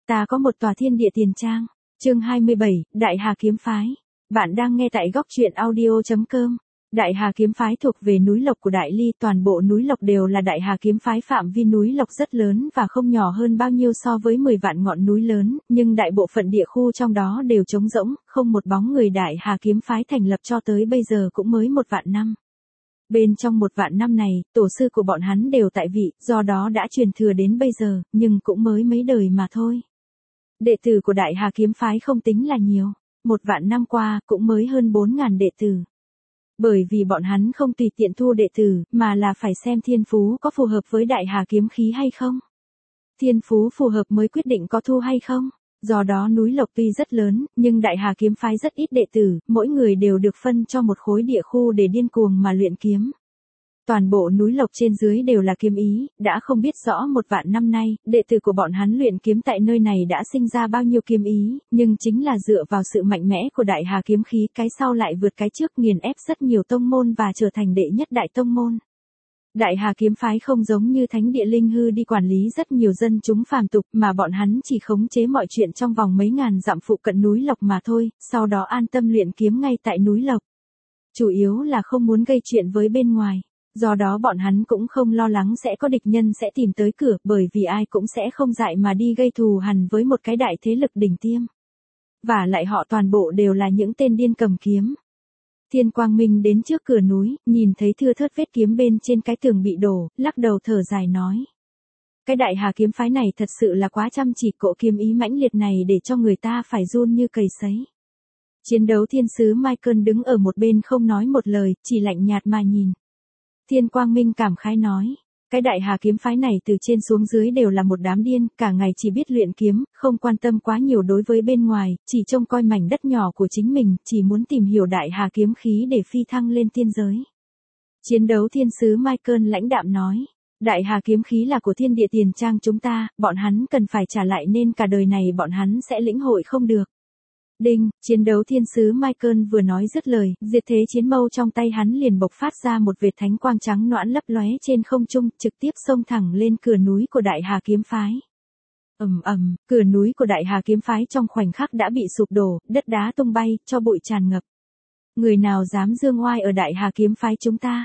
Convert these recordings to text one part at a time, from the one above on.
Ta có một tòa thiên địa tiền trang. Chương 27, Đại Hà Kiếm Phái. Bạn đang nghe tại góc truyện audio.com. Đại Hà Kiếm Phái thuộc về núi Lộc của Đại Ly, toàn bộ núi Lộc đều là Đại Hà Kiếm Phái, phạm vi núi Lộc rất lớn và không nhỏ hơn bao nhiêu so với 10 vạn ngọn núi lớn, nhưng đại bộ phận địa khu trong đó đều trống rỗng, không một bóng người. Đại Hà Kiếm Phái thành lập cho tới bây giờ cũng mới 1 vạn năm. Bên trong 1 vạn năm này, tổ sư của bọn hắn đều tại vị, do đó đã truyền thừa đến bây giờ, nhưng cũng mới mấy đời mà thôi. Đệ tử của Đại Hà Kiếm Phái không tính là nhiều, 1 vạn năm qua cũng mới hơn 4.000 đệ tử. Bởi vì bọn hắn không tùy tiện thu đệ tử, mà là phải xem thiên phú có phù hợp với Đại Hà Kiếm khí hay không. Thiên phú phù hợp mới quyết định có thu hay không. Do đó núi Lộc tuy rất lớn, nhưng Đại Hà Kiếm Phái rất ít đệ tử, mỗi người đều được phân cho một khối địa khu để điên cuồng mà luyện kiếm. Toàn bộ núi Lộc trên dưới đều là kiếm ý, đã không biết rõ 1 vạn năm nay, đệ tử của bọn hắn luyện kiếm tại nơi này đã sinh ra bao nhiêu kiếm ý, nhưng chính là dựa vào sự mạnh mẽ của Đại Hà Kiếm khí, cái sau lại vượt cái trước, nghiền ép rất nhiều tông môn và trở thành đệ nhất đại tông môn. Đại Hà Kiếm Phái không giống như Thánh Địa Linh Hư đi quản lý rất nhiều dân chúng phàm tục, mà bọn hắn chỉ khống chế mọi chuyện trong vòng mấy ngàn dặm phụ cận núi Lộc mà thôi, sau đó an tâm luyện kiếm ngay tại núi Lộc. Chủ yếu là không muốn gây chuyện với bên ngoài. Do đó bọn hắn cũng không lo lắng sẽ có địch nhân sẽ tìm tới cửa, bởi vì ai cũng sẽ không dại mà đi gây thù hằn với một cái đại thế lực đỉnh tiêm. Và lại họ toàn bộ đều là những tên điên cầm kiếm. Thiên Quang Minh đến trước cửa núi, nhìn thấy thưa thớt vết kiếm bên trên cái tường bị đổ, lắc đầu thở dài nói. Cái Đại Hà Kiếm Phái này thật sự là quá chăm chỉ, cỗ kiếm ý mãnh liệt này để cho người ta phải run như cầy sấy. Chiến đấu thiên sứ Michael đứng ở một bên không nói một lời, chỉ lạnh nhạt mà nhìn. Thiên Quang Minh cảm khái nói, cái Đại Hà Kiếm Phái này từ trên xuống dưới đều là một đám điên, cả ngày chỉ biết luyện kiếm, không quan tâm quá nhiều đối với bên ngoài, chỉ trông coi mảnh đất nhỏ của chính mình, chỉ muốn tìm hiểu Đại Hà Kiếm khí để phi thăng lên tiên giới. Chiến đấu thiên sứ Michael lãnh đạm nói, Đại Hà Kiếm khí là của thiên địa tiền trang chúng ta, bọn hắn cần phải trả lại nên cả đời này bọn hắn sẽ lĩnh hội không được. Đinh, chiến đấu thiên sứ Michael vừa nói dứt lời, diệt thế chiến mâu trong tay hắn liền bộc phát ra một vệt thánh quang trắng nõn lấp lóe trên không trung, trực tiếp xông thẳng lên cửa núi của Đại Hà Kiếm Phái. Cửa núi của Đại Hà Kiếm Phái trong khoảnh khắc đã bị sụp đổ, đất đá tung bay, cho bụi tràn ngập. Người nào dám dương oai ở Đại Hà Kiếm Phái chúng ta?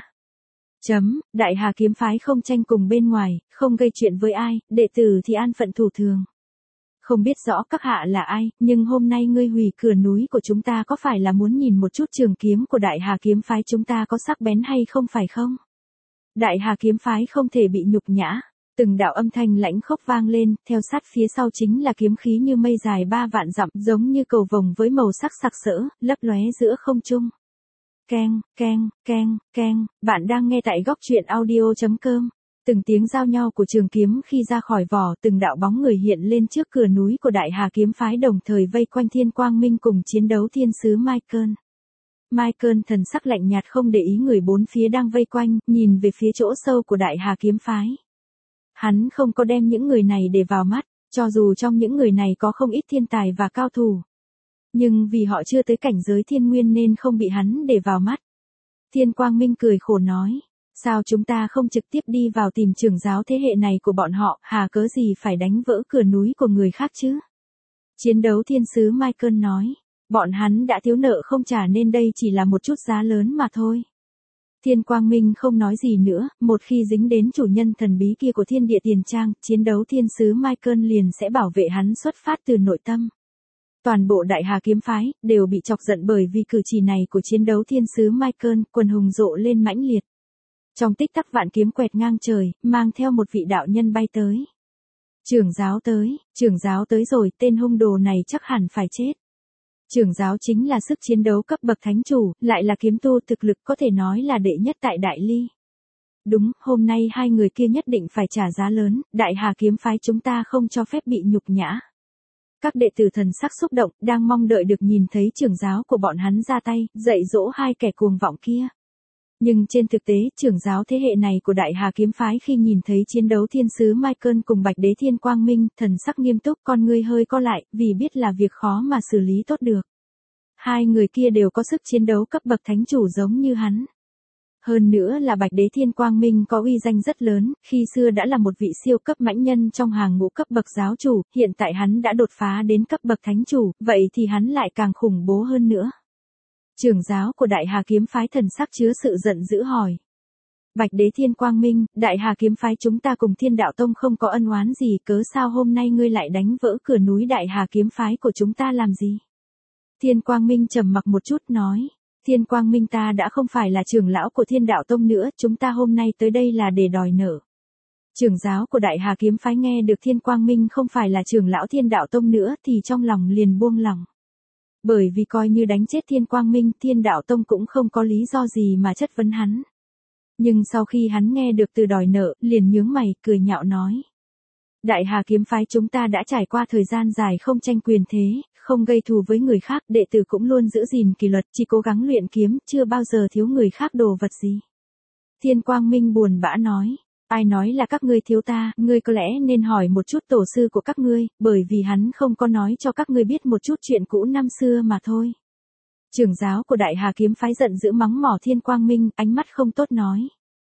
Đại Hà Kiếm Phái không tranh cùng bên ngoài, không gây chuyện với ai, đệ tử thì an phận thủ thường. Không biết rõ các hạ là ai, nhưng hôm nay ngươi hủy cửa núi của chúng ta có phải là muốn nhìn một chút trường kiếm của Đại Hà Kiếm Phái chúng ta có sắc bén hay không phải không? Đại Hà Kiếm Phái không thể bị nhục nhã. Từng đạo âm thanh lãnh khốc vang lên, theo sát phía sau chính là kiếm khí như mây dài 3 vạn dặm, giống như cầu vồng với màu sắc sặc sỡ, lấp lóe giữa không trung. Keng, keng, keng, keng, bạn đang nghe tại góc truyện audio.com. Từng tiếng giao nhau của trường kiếm khi ra khỏi vỏ, từng đạo bóng người hiện lên trước cửa núi của Đại Hà Kiếm Phái, đồng thời vây quanh Thiên Quang Minh cùng chiến đấu thiên sứ Michael. Michael thần sắc lạnh nhạt không để ý người bốn phía đang vây quanh, nhìn về phía chỗ sâu của Đại Hà Kiếm Phái. Hắn không có đem những người này để vào mắt, cho dù trong những người này có không ít thiên tài và cao thủ. Nhưng vì họ chưa tới cảnh giới thiên nguyên nên không bị hắn để vào mắt. Thiên Quang Minh cười khổ nói. Sao chúng ta không trực tiếp đi vào tìm trưởng giáo thế hệ này của bọn họ, hà cớ gì phải đánh vỡ cửa núi của người khác chứ? Chiến đấu thiên sứ Michael nói, bọn hắn đã thiếu nợ không trả nên đây chỉ là một chút giá lớn mà thôi. Thiên Quang Minh không nói gì nữa, một khi dính đến chủ nhân thần bí kia của thiên địa tiền trang, chiến đấu thiên sứ Michael liền sẽ bảo vệ hắn xuất phát từ nội tâm. Toàn bộ Đại Hà Kiếm Phái đều bị chọc giận bởi vì cử chỉ này của chiến đấu thiên sứ Michael, quần hùng rộ lên mãnh liệt. Trong tích tắc vạn kiếm quẹt ngang trời, mang theo một vị đạo nhân bay tới. Trưởng giáo tới rồi, tên hung đồ này chắc hẳn phải chết. Trưởng giáo chính là sức chiến đấu cấp bậc thánh chủ, lại là kiếm tu thực lực có thể nói là đệ nhất tại Đại Ly. Đúng, hôm nay hai người kia nhất định phải trả giá lớn, Đại Hà Kiếm Phái chúng ta không cho phép bị nhục nhã. Các đệ tử thần sắc xúc động, đang mong đợi được nhìn thấy trưởng giáo của bọn hắn ra tay, dạy dỗ hai kẻ cuồng vọng kia. Nhưng trên thực tế, trưởng giáo thế hệ này của Đại Hà Kiếm Phái khi nhìn thấy chiến đấu thiên sứ Michael cùng Bạch Đế Thiên Quang Minh, thần sắc nghiêm túc, con ngươi hơi co lại, vì biết là việc khó mà xử lý tốt được. Hai người kia đều có sức chiến đấu cấp bậc thánh chủ giống như hắn. Hơn nữa là Bạch Đế Thiên Quang Minh có uy danh rất lớn, khi xưa đã là một vị siêu cấp mãnh nhân trong hàng ngũ cấp bậc giáo chủ, hiện tại hắn đã đột phá đến cấp bậc thánh chủ, vậy thì hắn lại càng khủng bố hơn nữa. Trưởng giáo của Đại Hà Kiếm Phái thần sắc chứa sự giận dữ hỏi. Bạch Đế Thiên Quang Minh, Đại Hà Kiếm Phái chúng ta cùng Thiên Đạo Tông không có ân oán gì, cớ sao hôm nay ngươi lại đánh vỡ cửa núi Đại Hà Kiếm Phái của chúng ta làm gì? Thiên Quang Minh trầm mặc một chút nói. Thiên Quang Minh, ta đã không phải là trưởng lão của Thiên Đạo Tông nữa, chúng ta hôm nay tới đây là để đòi nợ. Trưởng giáo của Đại Hà Kiếm Phái nghe được Thiên Quang Minh không phải là trưởng lão Thiên Đạo Tông nữa thì trong lòng liền buông lòng. Bởi vì coi như đánh chết Thiên Quang Minh, Thiên Đạo Tông cũng không có lý do gì mà chất vấn hắn. Nhưng sau khi hắn nghe được từ đòi nợ, liền nhướng mày, cười nhạo nói. Đại Hà Kiếm Phái chúng ta đã trải qua thời gian dài không tranh quyền thế, không gây thù với người khác, đệ tử cũng luôn giữ gìn kỷ luật, chỉ cố gắng luyện kiếm, chưa bao giờ thiếu người khác đồ vật gì. Thiên Quang Minh buồn bã nói, ai nói là các ngươi thiếu ta, ngươi có lẽ nên hỏi một chút tổ sư của các ngươi, bởi vì hắn không có nói cho các ngươi biết một chút chuyện cũ năm xưa mà thôi. Trưởng giáo của Đại Hà Kiếm Phái giận dữ mắng mỏ Thiên Quang Minh, ánh mắt không tốt nói.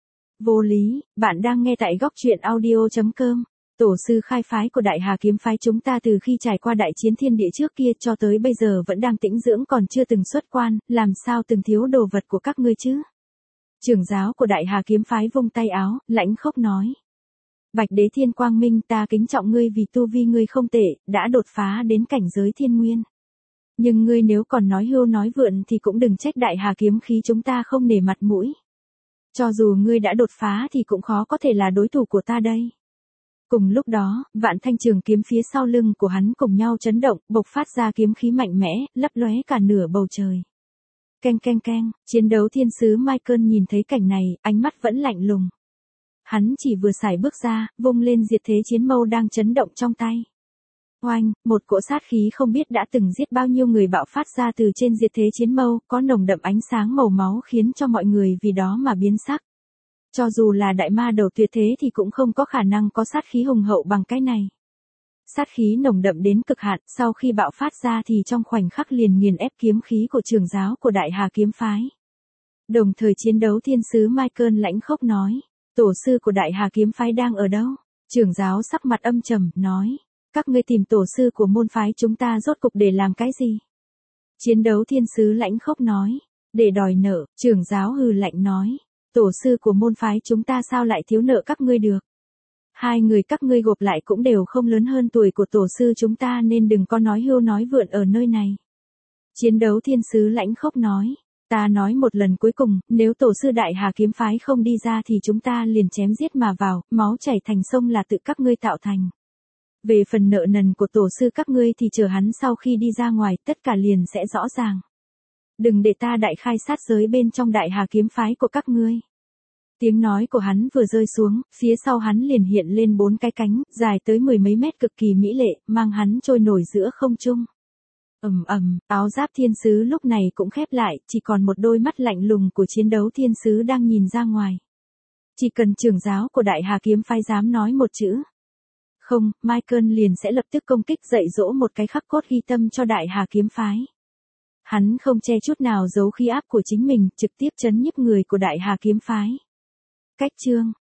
Vô lý, bạn đang nghe tại góc truyện audio.com. Tổ sư khai phái của Đại Hà Kiếm Phái chúng ta từ khi trải qua đại chiến thiên địa trước kia cho tới bây giờ vẫn đang tĩnh dưỡng còn chưa từng xuất quan, làm sao từng thiếu đồ vật của các ngươi chứ? Trưởng giáo của Đại Hà Kiếm Phái vung tay áo, lãnh khốc nói. Bạch Đế Thiên Quang Minh, ta kính trọng ngươi vì tu vi ngươi không tệ, đã đột phá đến cảnh giới thiên nguyên. Nhưng ngươi nếu còn nói hưu nói vượn thì cũng đừng trách Đại Hà Kiếm Khí chúng ta không nể mặt mũi. Cho dù ngươi đã đột phá thì cũng khó có thể là đối thủ của ta đây. Cùng lúc đó, vạn thanh trường kiếm phía sau lưng của hắn cùng nhau chấn động, bộc phát ra kiếm khí mạnh mẽ, lấp lóe cả nửa bầu trời. Keng keng keng, chiến đấu thiên sứ Michael nhìn thấy cảnh này, ánh mắt vẫn lạnh lùng. Hắn chỉ vừa xài bước ra, vung lên diệt thế chiến mâu đang chấn động trong tay. Oanh, một cỗ sát khí không biết đã từng giết bao nhiêu người bạo phát ra từ trên diệt thế chiến mâu, có nồng đậm ánh sáng màu máu khiến cho mọi người vì đó mà biến sắc. Cho dù là đại ma đầu tuyệt thế thì cũng không có khả năng có sát khí hùng hậu bằng cái này. Sát khí nồng đậm đến cực hạn, sau khi bạo phát ra thì trong khoảnh khắc liền nghiền ép kiếm khí của trưởng giáo của Đại Hà Kiếm Phái. Đồng thời chiến đấu thiên sứ Michael lãnh khốc nói, tổ sư của Đại Hà Kiếm Phái đang ở đâu? Trưởng giáo sắc mặt âm trầm, nói, các ngươi tìm tổ sư của môn phái chúng ta rốt cục để làm cái gì? Chiến đấu thiên sứ lãnh khốc nói, để đòi nợ, trưởng giáo hừ lạnh nói. Tổ sư của môn phái chúng ta sao lại thiếu nợ các ngươi được? Hai người các ngươi gộp lại cũng đều không lớn hơn tuổi của tổ sư chúng ta nên đừng có nói hưu nói vượn ở nơi này. Chiến đấu thiên sứ lãnh khốc nói, ta nói một lần cuối cùng, nếu tổ sư Đại Hà Kiếm Phái không đi ra thì chúng ta liền chém giết mà vào, máu chảy thành sông là tự các ngươi tạo thành. Về phần nợ nần của tổ sư các ngươi thì chờ hắn sau khi đi ra ngoài, tất cả liền sẽ rõ ràng. Đừng để ta đại khai sát giới bên trong Đại Hà Kiếm Phái của các ngươi. Tiếng nói của hắn vừa rơi xuống, phía sau hắn liền hiện lên 4 cái cánh, dài tới 10 mấy mét cực kỳ mỹ lệ, mang hắn trôi nổi giữa không trung. Áo giáp thiên sứ lúc này cũng khép lại, chỉ còn một đôi mắt lạnh lùng của chiến đấu thiên sứ đang nhìn ra ngoài. Chỉ cần trưởng giáo của Đại Hà Kiếm Phái dám nói một chữ. Không, Michael liền sẽ lập tức công kích dạy dỗ một cái khắc cốt ghi tâm cho Đại Hà Kiếm Phái. Hắn không che chút nào giấu khí áp của chính mình, trực tiếp chấn nhiếp người của Đại Hà Kiếm Phái. Cách chương